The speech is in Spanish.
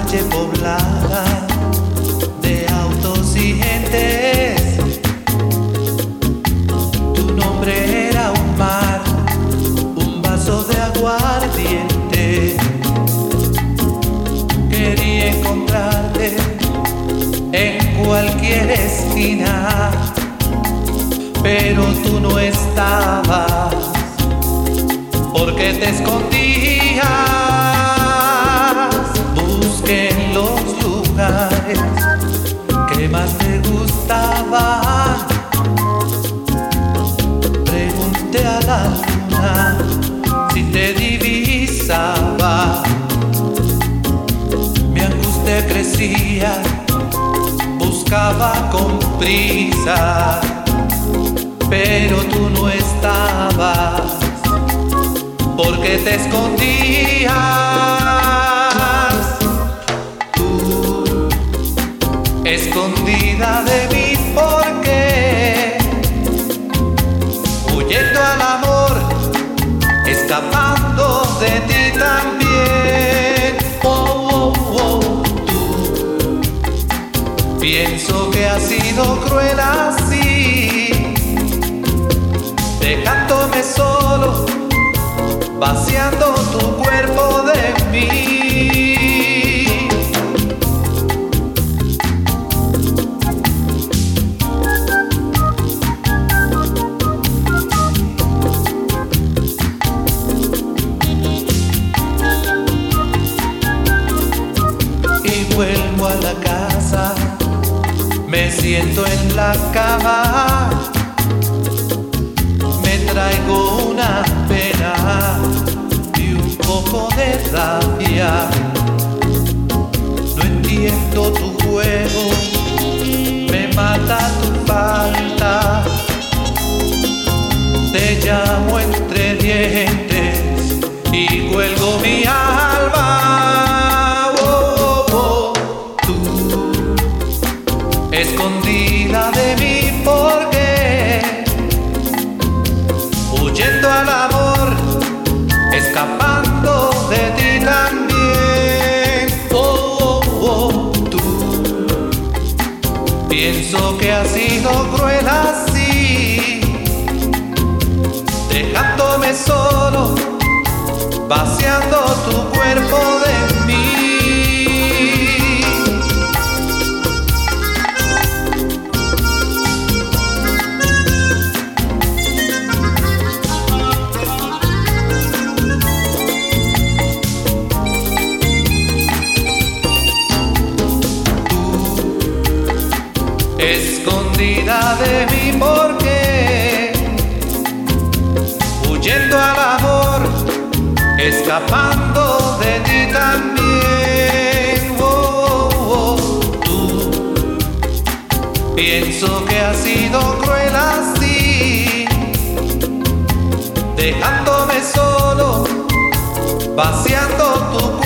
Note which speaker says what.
Speaker 1: calle poblada de autos y gentes. Tu nombre era un mar, un vaso de aguardiente. Quería encontrarte en cualquier esquina, pero tú no estabas, porque te escondías. Busqué en los lugares que más te gustaban. Pregunté a la luna si te divisaba. Mi angustia crecía, buscaba con prisa, pero tú no estabas, porque te escondías. Tú, escondida de mí, porque huyendo al amor, escapando de ti también. Oh, oh, oh, tú, pienso que has sido cruel así, dejándome solo, vaciando tu cuerpo de mí. Y vuelvo a la casa, me siento en la cama, me traigo una pena y un poco de rabia. No entiendo tu juego, me mata tu falta. Te llamo entre dientes y cuelgo mi alma. Oh, oh, oh. Tú, escondida de mí, porque huyendo al amor, escapando de ti también. Oh, oh, oh, tú, pienso que has sido cruel así, dejándome solo, vaciando tu cuerpo de mí. Escondida de mí, porque huyendo al amor, escapando de ti también. Oh, oh, oh, tú, pienso que has sido cruel así, dejándome solo, vaciando tu